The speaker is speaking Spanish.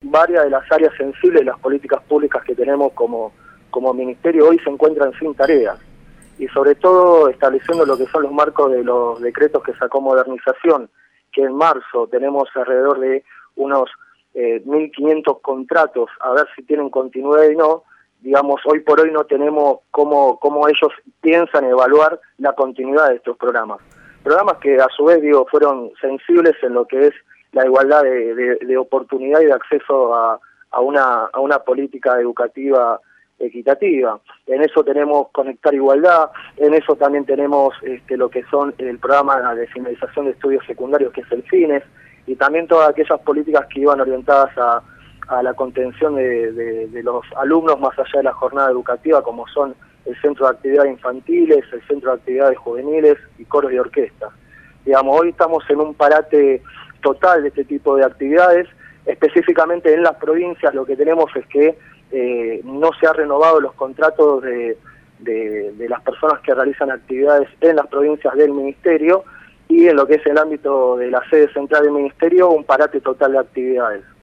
varias de las áreas sensibles de las políticas públicas que tenemos como ministerio hoy se encuentran sin tareas, y sobre todo estableciendo lo que son los marcos de los decretos que sacó Modernización, que en marzo tenemos alrededor de unos 1.500 contratos, a ver si tienen continuidad y no. Digamos, hoy por hoy no tenemos cómo ellos piensan evaluar la continuidad de estos programas. Programas que a su vez, fueron sensibles en lo que es la igualdad de oportunidad y de acceso a una política educativa equitativa. En eso tenemos Conectar Igualdad, en eso también tenemos lo que son el programa de finalización de estudios secundarios, que es el FINES, y también todas aquellas políticas que iban orientadas a la contención de los alumnos más allá de la jornada educativa, como son el Centro de Actividades Infantiles, el Centro de Actividades Juveniles y coros y orquestas. Digamos, hoy estamos en un parate total de este tipo de actividades. Específicamente en las provincias lo que tenemos es que no se han renovado los contratos de las personas que realizan actividades en las provincias del Ministerio, y en lo que es el ámbito de la sede central del Ministerio, un parate total de actividades.